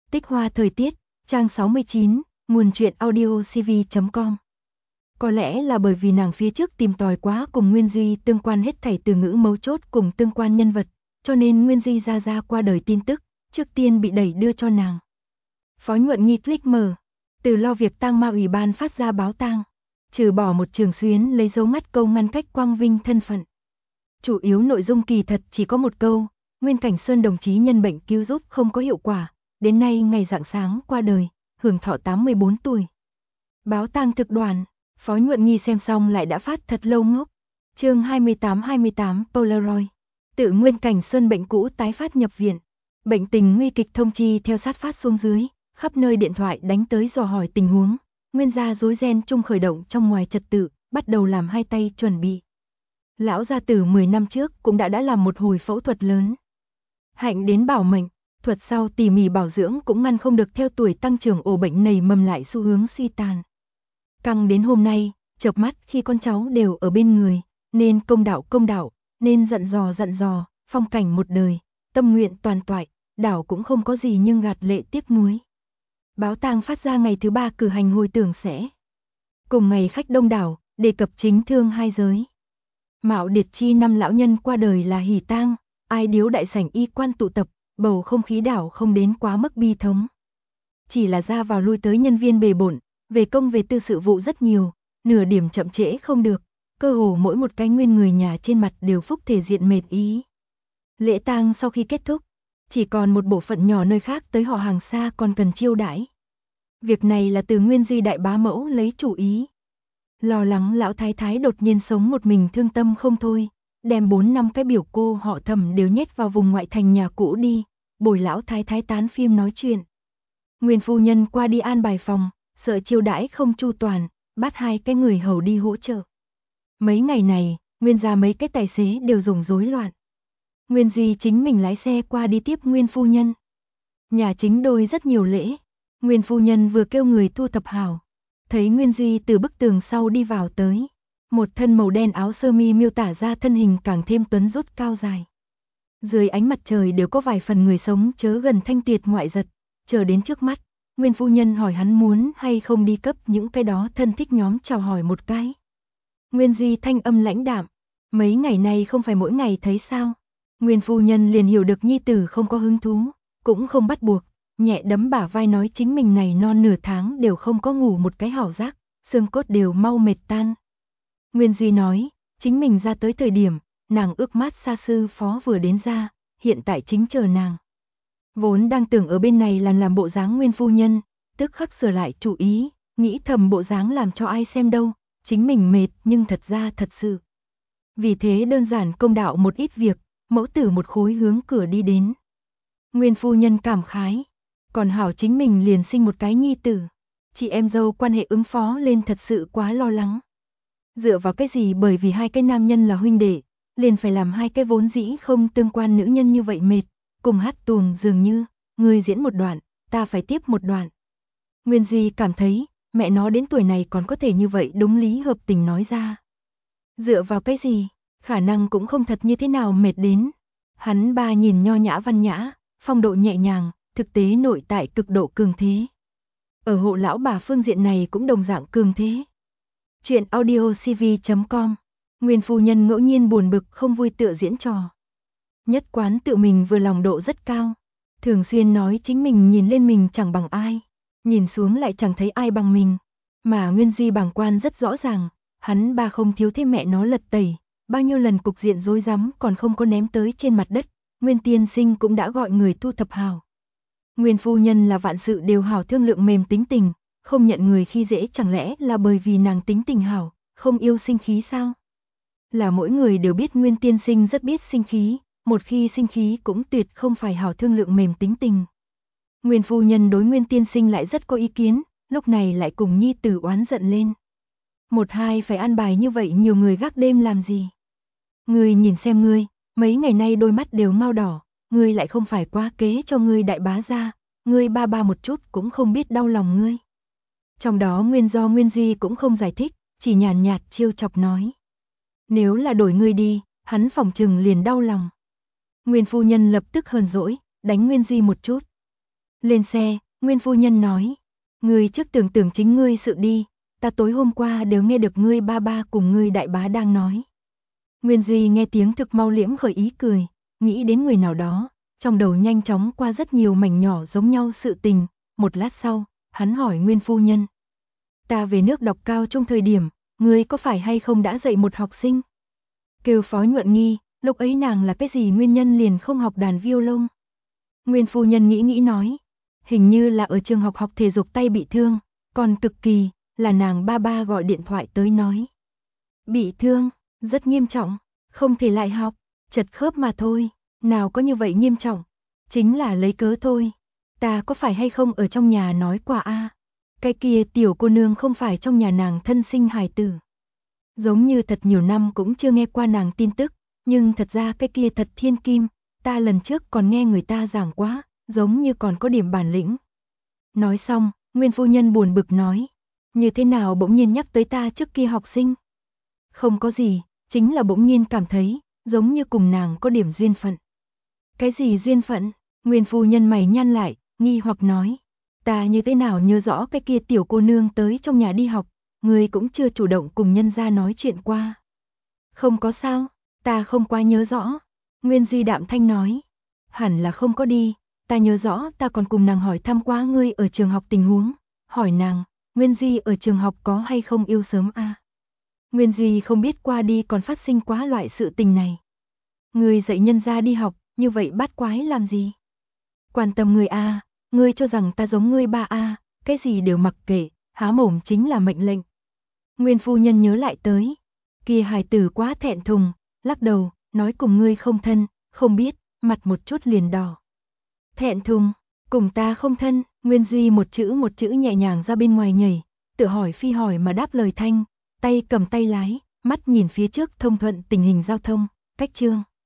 Tích hoa thời tiết, trang 69, nguồn truyện audio cv.com. Có lẽ là bởi vì nàng phía trước tìm tòi quá cùng Nguyên Duy tương quan hết thảy từ ngữ mấu chốt cùng tương quan nhân vật, cho nên Nguyên Duy ra qua đời tin tức, trước tiên bị đẩy đưa cho nàng. Phó Nhuận Nhi click mở, từ lo việc tang ma ủy ban phát ra báo tang, trừ bỏ một Trường Xuyến lấy dấu ngắt câu ngăn cách quang vinh thân phận. Chủ yếu nội dung kỳ thật chỉ có một câu, Nguyên Cảnh Sơn đồng chí nhân bệnh cứu giúp không có hiệu quả, đến nay ngày rạng sáng qua đời, hưởng thọ 84 tuổi. Báo tang thực đoàn, Phó Nhuận Nhi xem xong lại đã phát thật lâu ngốc. Chương 28 Polaroid. Tự Nguyên Cảnh Sơn bệnh cũ tái phát nhập viện. Bệnh tình nguy kịch thông chi theo sát phát xuống dưới, khắp nơi điện thoại đánh tới dò hỏi tình huống. Nguyên gia rối ren chung khởi động trong ngoài trật tự, bắt đầu làm hai tay chuẩn bị. Lão gia tử 10 năm trước cũng đã làm một hồi phẫu thuật lớn. Hạnh đến bảo mệnh, thuật sau tỉ mỉ bảo dưỡng cũng ngăn không được theo tuổi tăng trưởng ổ bệnh nảy mầm lại xu hướng suy tàn. Căng đến hôm nay, chợp mắt khi con cháu đều ở bên người, nên công đạo, nên dặn dò, phong cảnh một đời, tâm nguyện toàn toại, đảo cũng không có gì nhưng gạt lệ tiếc nuối. Báo tang phát ra ngày thứ 3 cử hành hồi tưởng sẽ. Cùng ngày khách đông đảo, đề cập chính thương hai giới. Mạo Điệt chi năm lão nhân qua đời là hỉ tang, ai điếu đại sảnh y quan tụ tập, bầu không khí đảo không đến quá mức bi thống. Chỉ là ra vào lui tới nhân viên bề bộn, về công về tư sự vụ rất nhiều, nửa điểm chậm trễ không được, cơ hồ mỗi một cái nguyên người nhà trên mặt đều phúc thể diện mệt ý. Lễ tang sau khi kết thúc, chỉ còn một bộ phận nhỏ nơi khác tới họ hàng xa còn cần chiêu đãi. Việc này là từ Nguyên Duy đại bá mẫu lấy chủ ý. Lo lắng lão thái thái đột nhiên sống một mình thương tâm không thôi, đem 4-5 cái biểu cô họ Thẩm đều nhét vào vùng ngoại thành nhà cũ đi, bồi lão thái thái tán phim nói chuyện. Nguyên phu nhân qua đi an bài phòng, sợ chiêu đãi không chu toàn, bắt 2 cái người hầu đi hỗ trợ. Mấy ngày này, Nguyên gia mấy cái tài xế đều dùng rối loạn. Nguyên Duy chính mình lái xe qua đi tiếp Nguyên phu nhân. Nhà chính đôi rất nhiều lễ, Nguyên phu nhân vừa kêu người thu thập hảo, thấy Nguyên Duy từ bức tường sau đi vào tới, một thân màu đen áo sơ mi miêu tả ra thân hình càng thêm tuấn rút cao dài. Dưới ánh mặt trời đều có vài phần người sống chớ gần thanh tuyệt ngoại giật, chờ đến trước mắt, Nguyên phu nhân hỏi hắn muốn hay không đi cấp những cái đó thân thích nhóm chào hỏi một cái. Nguyên Duy thanh âm lãnh đạm, mấy ngày nay không phải mỗi ngày thấy sao? Nguyên phu nhân liền hiểu được nhi tử không có hứng thú, cũng không bắt buộc, nhẹ đấm bả vai nói chính mình này non nửa tháng đều không có ngủ một cái hảo giác, xương cốt đều mau mệt tan. Nguyên Duy nói, chính mình ra tới thời điểm, nàng ước mát xa sư phó vừa đến ra, hiện tại chính chờ nàng. Vốn đang tưởng ở bên này làm bộ dáng Nguyên phu nhân, tức khắc sửa lại chủ ý, nghĩ thầm bộ dáng làm cho ai xem đâu, chính mình mệt nhưng thật ra thật sự. Vì thế đơn giản công đạo một ít việc, mẫu tử một khối hướng cửa đi đến. Nguyên phu nhân cảm khái, còn hảo chính mình liền sinh một cái nhi tử, chị em dâu quan hệ ứng phó lên thật sự quá lo lắng. Dựa vào cái gì bởi vì 2 cái nam nhân là huynh đệ, liền phải làm 2 cái vốn dĩ không tương quan nữ nhân như vậy mệt, cùng hát tuồng dường như, người diễn một đoạn, ta phải tiếp một đoạn. Nguyên Duy cảm thấy, mẹ nó đến tuổi này còn có thể như vậy đúng lý hợp tình nói ra. Dựa vào cái gì, khả năng cũng không thật như thế nào mệt đến. Hắn ba nhìn nho nhã văn nhã, phong độ nhẹ nhàng, thực tế nội tại cực độ cường thế. Ở hộ lão bà phương diện này cũng đồng dạng cường thế. Chuyện audio cv.com. Nguyên phu nhân ngẫu nhiên buồn bực không vui tựa diễn trò. Nhất quán tự mình vừa lòng độ rất cao. Thường xuyên nói chính mình nhìn lên mình chẳng bằng ai, nhìn xuống lại chẳng thấy ai bằng mình. Mà Nguyên Duy bàng quan rất rõ ràng, hắn ba không thiếu thêm mẹ nó lật tẩy, bao nhiêu lần cục diện rối rắm còn không có ném tới trên mặt đất, Nguyên tiên sinh cũng đã gọi người thu thập hảo. Nguyên phu nhân là vạn sự đều hảo thương lượng mềm tính tình, không nhận người khi dễ chẳng lẽ là bởi vì nàng tính tình hảo, không yêu sinh khí sao? Là mỗi người đều biết Nguyên tiên sinh rất biết sinh khí, một khi sinh khí cũng tuyệt không phải hảo thương lượng mềm tính tình. Nguyên phu nhân đối Nguyên tiên sinh lại rất có ý kiến, lúc này lại cùng nhi tử oán giận lên. Một hai phải an bài như vậy nhiều người gác đêm làm gì? Ngươi nhìn xem ngươi, mấy ngày nay đôi mắt đều mau đỏ, ngươi lại không phải quá kế cho ngươi đại bá gia, ngươi ba một chút cũng không biết đau lòng ngươi. Trong đó nguyên do Nguyên Duy cũng không giải thích, chỉ nhàn nhạt trêu chọc nói. Nếu là đổi ngươi đi, hắn phỏng chừng liền đau lòng. Nguyên phu nhân lập tức hờn dỗi, đánh Nguyên Duy một chút. Lên xe, Nguyên phu nhân nói, ngươi trước tưởng tưởng chính ngươi sự đi, ta tối hôm qua đều nghe được ngươi ba ba cùng ngươi đại bá đang nói. Nguyên Duy nghe tiếng thực mau liễm khởi ý cười, nghĩ đến người nào đó, trong đầu nhanh chóng qua rất nhiều mảnh nhỏ giống nhau sự tình, một lát sau, hắn hỏi Nguyên phu nhân. Ta về nước đọc cao trung thời điểm, ngươi có phải hay không đã dạy một học sinh? Kêu Phó Nhuận Nghi, lúc ấy nàng là cái gì nguyên nhân liền không học đàn violon? Nguyên phu nhân nghĩ nói, hình như là ở trường học thể dục tay bị thương, còn cực kỳ, là nàng ba ba gọi điện thoại tới nói. Bị thương, rất nghiêm trọng, không thể lại học, chật khớp mà thôi, nào có như vậy nghiêm trọng, chính là lấy cớ thôi. Ta có phải hay không ở trong nhà nói qua a? Cái kia tiểu cô nương không phải trong nhà nàng thân sinh hài tử. Giống như thật nhiều năm cũng chưa nghe qua nàng tin tức, nhưng thật ra cái kia thật thiên kim, ta lần trước còn nghe người ta giảng quá, giống như còn có điểm bản lĩnh. Nói xong, Nguyên phu nhân buồn bực nói, như thế nào bỗng nhiên nhắc tới ta trước kia học sinh? Không có gì, chính là bỗng nhiên cảm thấy, giống như cùng nàng có điểm duyên phận. Cái gì duyên phận? Nguyên phu nhân mày nhăn lại, nghi hoặc nói, ta như thế nào nhớ rõ cái kia tiểu cô nương tới trong nhà đi học, người cũng chưa chủ động cùng nhân gia nói chuyện qua. Không có sao, ta không quá nhớ rõ. Nguyên Duy đạm thanh nói, hẳn là không có đi, ta nhớ rõ ta còn cùng nàng hỏi thăm qua ngươi ở trường học tình huống, hỏi nàng, Nguyên Duy ở trường học có hay không yêu sớm a? Nguyên Duy không biết qua đi còn phát sinh quá loại sự tình này. Ngươi dạy nhân gia đi học, như vậy bát quái làm gì? Quan tâm ngươi a, ngươi cho rằng ta giống ngươi ba a, cái gì đều mặc kệ, há mồm chính là mệnh lệnh. Nguyên phu nhân nhớ lại tới, kia hài tử quá thẹn thùng, lắc đầu, nói cùng ngươi không thân, không biết, mặt một chút liền đỏ. Thẹn thùng, cùng ta không thân, Nguyên Duy một chữ nhẹ nhàng ra bên ngoài nhảy, tự hỏi phi hỏi mà đáp lời thanh, tay cầm tay lái, mắt nhìn phía trước thông thuận tình hình giao thông, cách chương.